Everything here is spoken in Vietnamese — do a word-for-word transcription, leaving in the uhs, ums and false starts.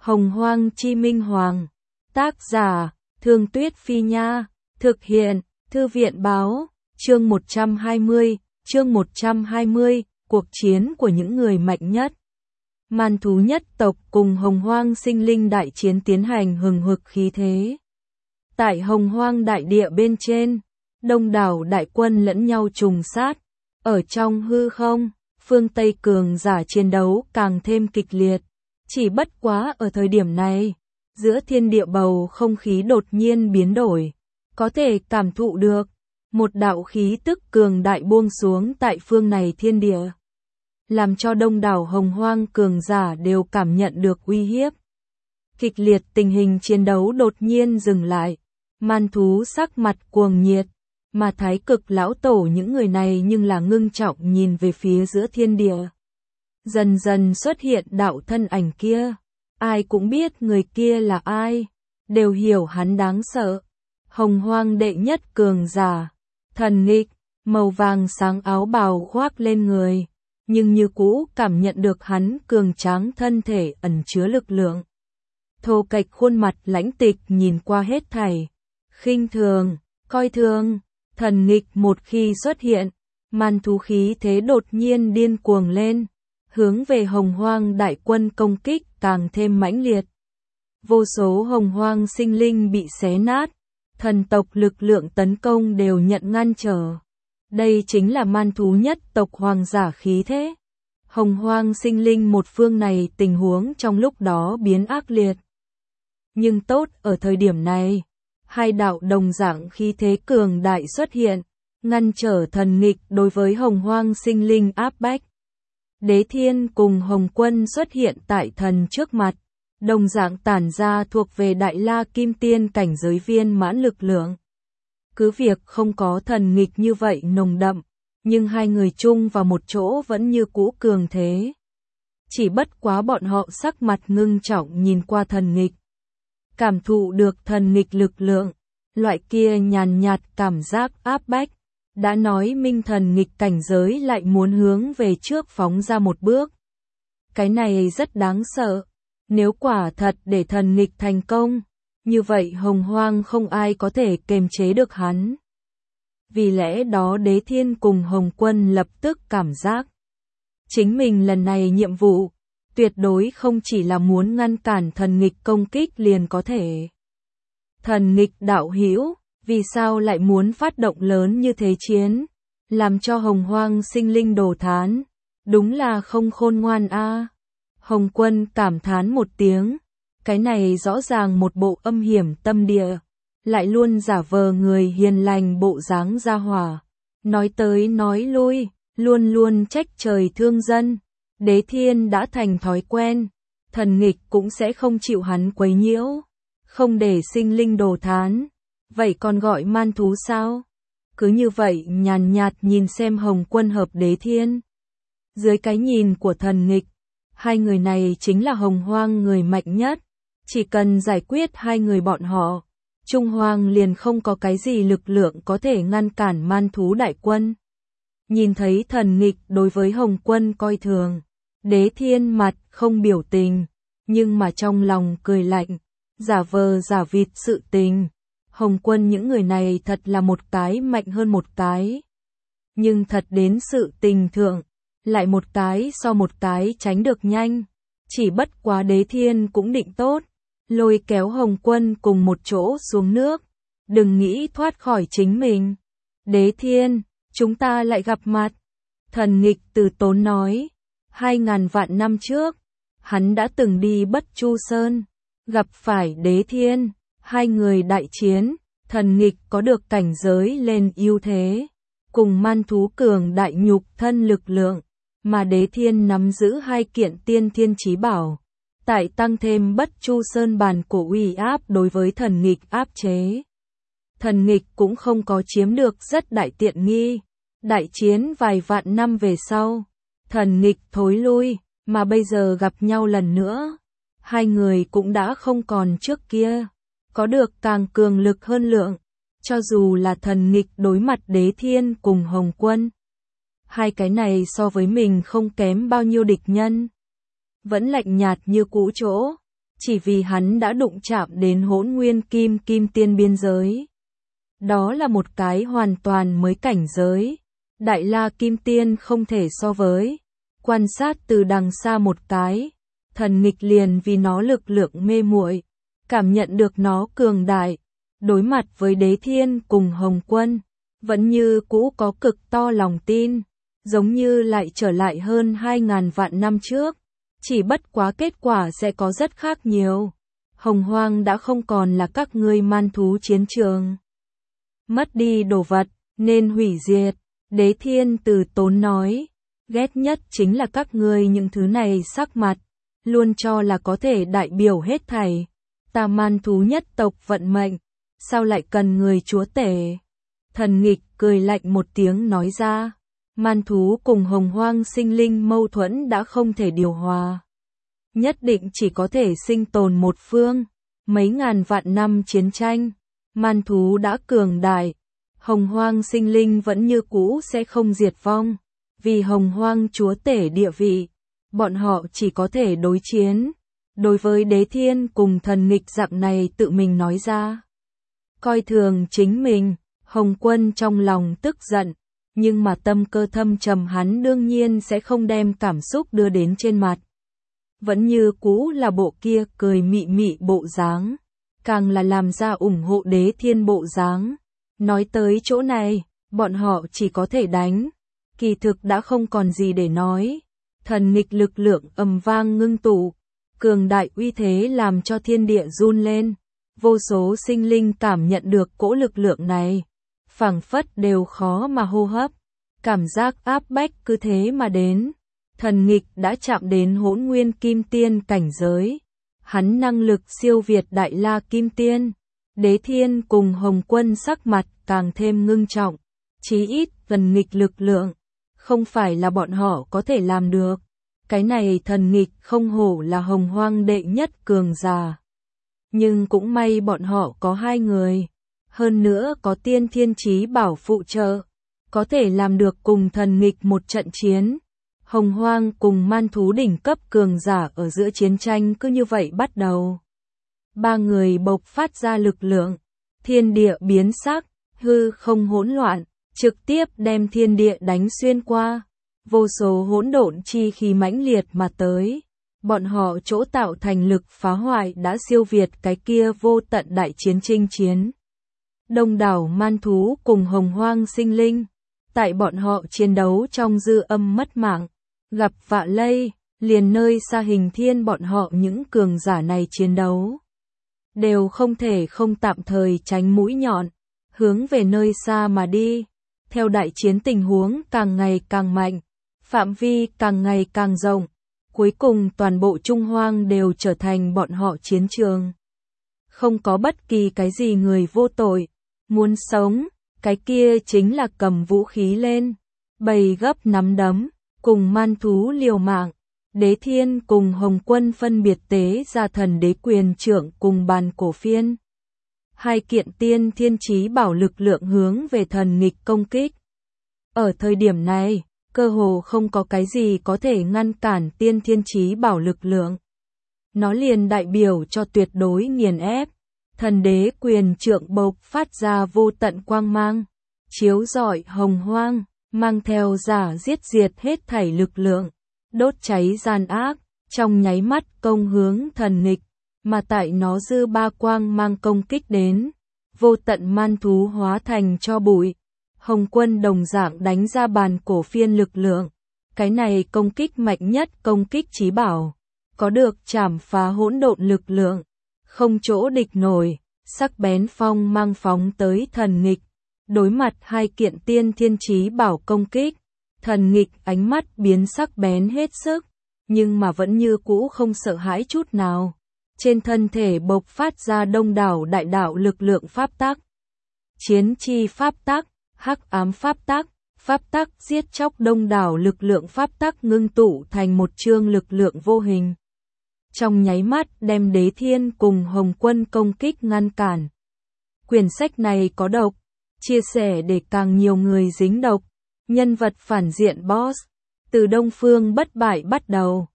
Hồng Hoang Chi Minh Hoàng. Tác giả, Thương Tuyết Phi Nha. Thực hiện, Thư viện Báo. Chương một trăm hai mươi, chương một trăm hai mươi, cuộc chiến của những người mạnh nhất. Man thú nhất tộc cùng Hồng Hoang sinh linh đại chiến tiến hành hừng hực khí thế. Tại Hồng Hoang đại địa bên trên, đông đảo đại quân lẫn nhau trùng sát. Ở trong hư không, phương Tây cường giả chiến đấu càng thêm kịch liệt. Chỉ bất quá ở thời điểm này, giữa thiên địa bầu không khí đột nhiên biến đổi. Có thể cảm thụ được, một đạo khí tức cường đại buông xuống tại phương này thiên địa. Làm cho đông đảo Hồng Hoang cường giả đều cảm nhận được uy hiếp. Kịch liệt tình hình chiến đấu đột nhiên dừng lại. Man thú sắc mặt cuồng nhiệt, mà thái cực lão tổ những người này nhưng là ngưng trọng nhìn về phía giữa thiên địa. Dần dần xuất hiện đạo thân ảnh kia. Ai cũng biết người kia là ai, đều hiểu hắn đáng sợ. Hồng Hoang đệ nhất cường giả, thần nghịch, màu vàng sáng áo bào khoác lên người, nhưng như cũ cảm nhận được hắn cường tráng thân thể ẩn chứa lực lượng. Thô kệch khuôn mặt lãnh tịch nhìn qua hết thảy, khinh thường, coi thường. Thần nghịch một khi xuất hiện, man thú khí thế đột nhiên điên cuồng lên, hướng về Hồng Hoang đại quân công kích càng thêm mãnh liệt. Vô số Hồng Hoang sinh linh bị xé nát, thần tộc lực lượng tấn công đều nhận ngăn trở. Đây chính là man thú nhất tộc hoàng giả khí thế. Hồng Hoang sinh linh một phương này tình huống trong lúc đó biến ác liệt. Nhưng tốt ở thời điểm này, hai đạo đồng dạng khí thế cường đại xuất hiện, ngăn trở thần nghịch đối với Hồng Hoang sinh linh áp bách. Đế Thiên cùng Hồng Quân xuất hiện tại thần trước mặt, đồng dạng tản ra thuộc về Đại La Kim Tiên cảnh giới viên mãn lực lượng. Cứ việc không có thần nghịch như vậy nồng đậm, nhưng hai người chung vào một chỗ vẫn như cũ cường thế. Chỉ bất quá bọn họ sắc mặt ngưng trọng nhìn qua thần nghịch. Cảm thụ được thần nghịch lực lượng, loại kia nhàn nhạt cảm giác áp bách. Đã nói minh thần nghịch cảnh giới lại muốn hướng về trước phóng ra một bước. Cái này rất đáng sợ. Nếu quả thật để thần nghịch thành công, như vậy Hồng Hoang không ai có thể kềm chế được hắn. Vì lẽ đó Đế Thiên cùng Hồng Quân lập tức cảm giác. Chính mình lần này nhiệm vụ, tuyệt đối không chỉ là muốn ngăn cản thần nghịch công kích liền có thể. Thần nghịch đạo hữu, vì sao lại muốn phát động lớn như thế chiến, làm cho Hồng Hoang sinh linh đồ thán, đúng là không khôn ngoan a. À. Hồng Quân cảm thán một tiếng, cái này rõ ràng một bộ âm hiểm tâm địa, lại luôn giả vờ người hiền lành bộ dáng ra hỏa, nói tới nói lui, luôn luôn trách trời thương dân. Đế Thiên đã thành thói quen, thần nghịch cũng sẽ không chịu hắn quấy nhiễu, không để sinh linh đồ thán. Vậy còn gọi man thú sao? Cứ như vậy nhàn nhạt nhìn xem Hồng Quân hợp Đế Thiên. Dưới cái nhìn của thần nghịch, hai người này chính là Hồng Hoang người mạnh nhất. Chỉ cần giải quyết hai người bọn họ, Trung Hoang liền không có cái gì lực lượng có thể ngăn cản man thú đại quân. Nhìn thấy thần nghịch đối với Hồng Quân coi thường, Đế Thiên mặt không biểu tình, nhưng mà trong lòng cười lạnh, giả vờ giả vịt sự tình. Hồng Quân những người này thật là một cái mạnh hơn một cái. Nhưng thật đến sự tình thượng, lại một cái so một cái tránh được nhanh. Chỉ bất quá Đế Thiên cũng định tốt, lôi kéo Hồng Quân cùng một chỗ xuống nước. Đừng nghĩ thoát khỏi chính mình. Đế Thiên, chúng ta lại gặp mặt. Thần nghịch từ tốn nói, hai ngàn vạn năm trước, hắn đã từng đi Bất Chu Sơn, gặp phải Đế Thiên. Hai người đại chiến, thần nghịch có được cảnh giới lên ưu thế, cùng man thú cường đại nhục thân lực lượng, mà Đế Thiên nắm giữ hai kiện tiên thiên chí bảo, tại tăng thêm Bất Chu Sơn bàn cổ uy áp đối với thần nghịch áp chế. Thần nghịch cũng không có chiếm được rất đại tiện nghi. Đại chiến vài vạn năm về sau, thần nghịch thối lui, mà bây giờ gặp nhau lần nữa, hai người cũng đã không còn trước kia. Có được càng cường lực hơn lượng, cho dù là thần nghịch đối mặt Đế Thiên cùng Hồng Quân. Hai cái này so với mình không kém bao nhiêu địch nhân. Vẫn lạnh nhạt như cũ chỗ, chỉ vì hắn đã đụng chạm đến hỗn nguyên kim kim tiên biên giới. Đó là một cái hoàn toàn mới cảnh giới, Đại La Kim Tiên không thể so với. Quan sát từ đằng xa một cái, Thần Nghịch liền vì nó lực lượng mê muội, cảm nhận được nó cường đại, đối mặt với Đế Thiên cùng Hồng Quân, vẫn như cũ có cực to lòng tin, giống như lại trở lại hơn hai ngàn vạn năm trước, chỉ bất quá kết quả sẽ có rất khác nhiều. Hồng Hoang đã không còn là các ngươi man thú chiến trường. Mất đi đồ vật, nên hủy diệt. Đế Thiên từ tốn nói, ghét nhất chính là các ngươi những thứ này sắc mặt, luôn cho là có thể đại biểu hết thảy. Ta man thú nhất tộc vận mệnh, sao lại cần người chúa tể? Thần Nghịch cười lạnh một tiếng nói ra, man thú cùng Hồng Hoang sinh linh mâu thuẫn đã không thể điều hòa. Nhất định chỉ có thể sinh tồn một phương, mấy ngàn vạn năm chiến tranh, man thú đã cường đại. Hồng Hoang sinh linh vẫn như cũ sẽ không diệt vong, vì Hồng Hoang chúa tể địa vị, bọn họ chỉ có thể đối chiến. Đối với Đế Thiên cùng Thần Nghịch dạng này tự mình nói ra, coi thường chính mình, Hồng Quân trong lòng tức giận, nhưng mà tâm cơ thâm trầm hắn đương nhiên sẽ không đem cảm xúc đưa đến trên mặt. Vẫn như cũ là bộ kia cười mị mị bộ dáng, càng là làm ra ủng hộ Đế Thiên bộ dáng. Nói tới chỗ này, bọn họ chỉ có thể đánh, kỳ thực đã không còn gì để nói. Thần Nghịch lực lượng ầm vang ngưng tụ, cường đại uy thế làm cho thiên địa run lên, vô số sinh linh cảm nhận được cỗ lực lượng này, phảng phất đều khó mà hô hấp, cảm giác áp bách cứ thế mà đến. Thần Nghịch đã chạm đến hỗn nguyên kim tiên cảnh giới, hắn năng lực siêu việt Đại La Kim Tiên. Đế Thiên cùng Hồng Quân sắc mặt càng thêm ngưng trọng, chí ít Thần Nghịch lực lượng, không phải là bọn họ có thể làm được. Cái này Thần Nghịch không hổ là Hồng Hoang đệ nhất cường giả. Nhưng cũng may bọn họ có hai người, hơn nữa có Tiên Thiên Chí Bảo phụ trợ, có thể làm được cùng Thần Nghịch một trận chiến. Hồng Hoang cùng man thú đỉnh cấp cường giả ở giữa chiến tranh cứ như vậy bắt đầu. Ba người bộc phát ra lực lượng, thiên địa biến sắc, hư không hỗn loạn, trực tiếp đem thiên địa đánh xuyên qua. Vô số hỗn độn chi khí mãnh liệt mà tới, bọn họ chỗ tạo thành lực phá hoại đã siêu việt cái kia vô tận đại chiến chinh chiến. Đông đảo man thú cùng Hồng Hoang sinh linh, tại bọn họ chiến đấu trong dư âm mất mạng, gặp vạ lây, liền nơi xa Hình Thiên bọn họ những cường giả này chiến đấu, đều không thể không tạm thời tránh mũi nhọn, hướng về nơi xa mà đi. Theo đại chiến tình huống càng ngày càng mạnh, phạm vi càng ngày càng rộng, cuối cùng toàn bộ Trung Hoang đều trở thành bọn họ chiến trường. Không có bất kỳ cái gì người vô tội, muốn sống, cái kia chính là cầm vũ khí lên, bày gấp nắm đấm, cùng man thú liều mạng. Đế Thiên cùng Hồng Quân phân biệt tế ra thần đế quyền trưởng cùng bàn cổ phiên. Hai kiện tiên thiên chí bảo lực lượng hướng về Thần Nghịch công kích. Ở thời điểm này, cơ hồ không có cái gì có thể ngăn cản tiên thiên chí bảo lực lượng. Nó liền đại biểu cho tuyệt đối nghiền ép. Thần đế quyền trượng bộc phát ra vô tận quang mang, chiếu rọi Hồng Hoang, mang theo giả giết diệt hết thảy lực lượng, đốt cháy gian ác, trong nháy mắt công hướng Thần Nghịch, mà tại nó dư ba quang mang công kích đến, vô tận man thú hóa thành cho bụi. Hồng Quân đồng dạng đánh ra bàn cổ phiên lực lượng, cái này công kích mạnh nhất công kích chí bảo, có được chảm phá hỗn độn lực lượng, không chỗ địch nổi, sắc bén phong mang phóng tới Thần Nghịch. Đối mặt hai kiện tiên thiên chí bảo công kích, Thần Nghịch ánh mắt biến sắc bén hết sức, nhưng mà vẫn như cũ không sợ hãi chút nào. Trên thân thể bộc phát ra đông đảo đại đạo lực lượng pháp tắc. Chiến chi pháp tắc, hắc ám pháp tắc, pháp tắc giết chóc đông đảo lực lượng pháp tắc ngưng tụ thành một chương lực lượng vô hình. Trong nháy mắt đem Đế Thiên cùng Hồng Quân công kích ngăn cản. Quyển sách này có độc, chia sẻ để càng nhiều người dính độc. Nhân vật phản diện boss, từ Đông Phương bất bại bắt đầu.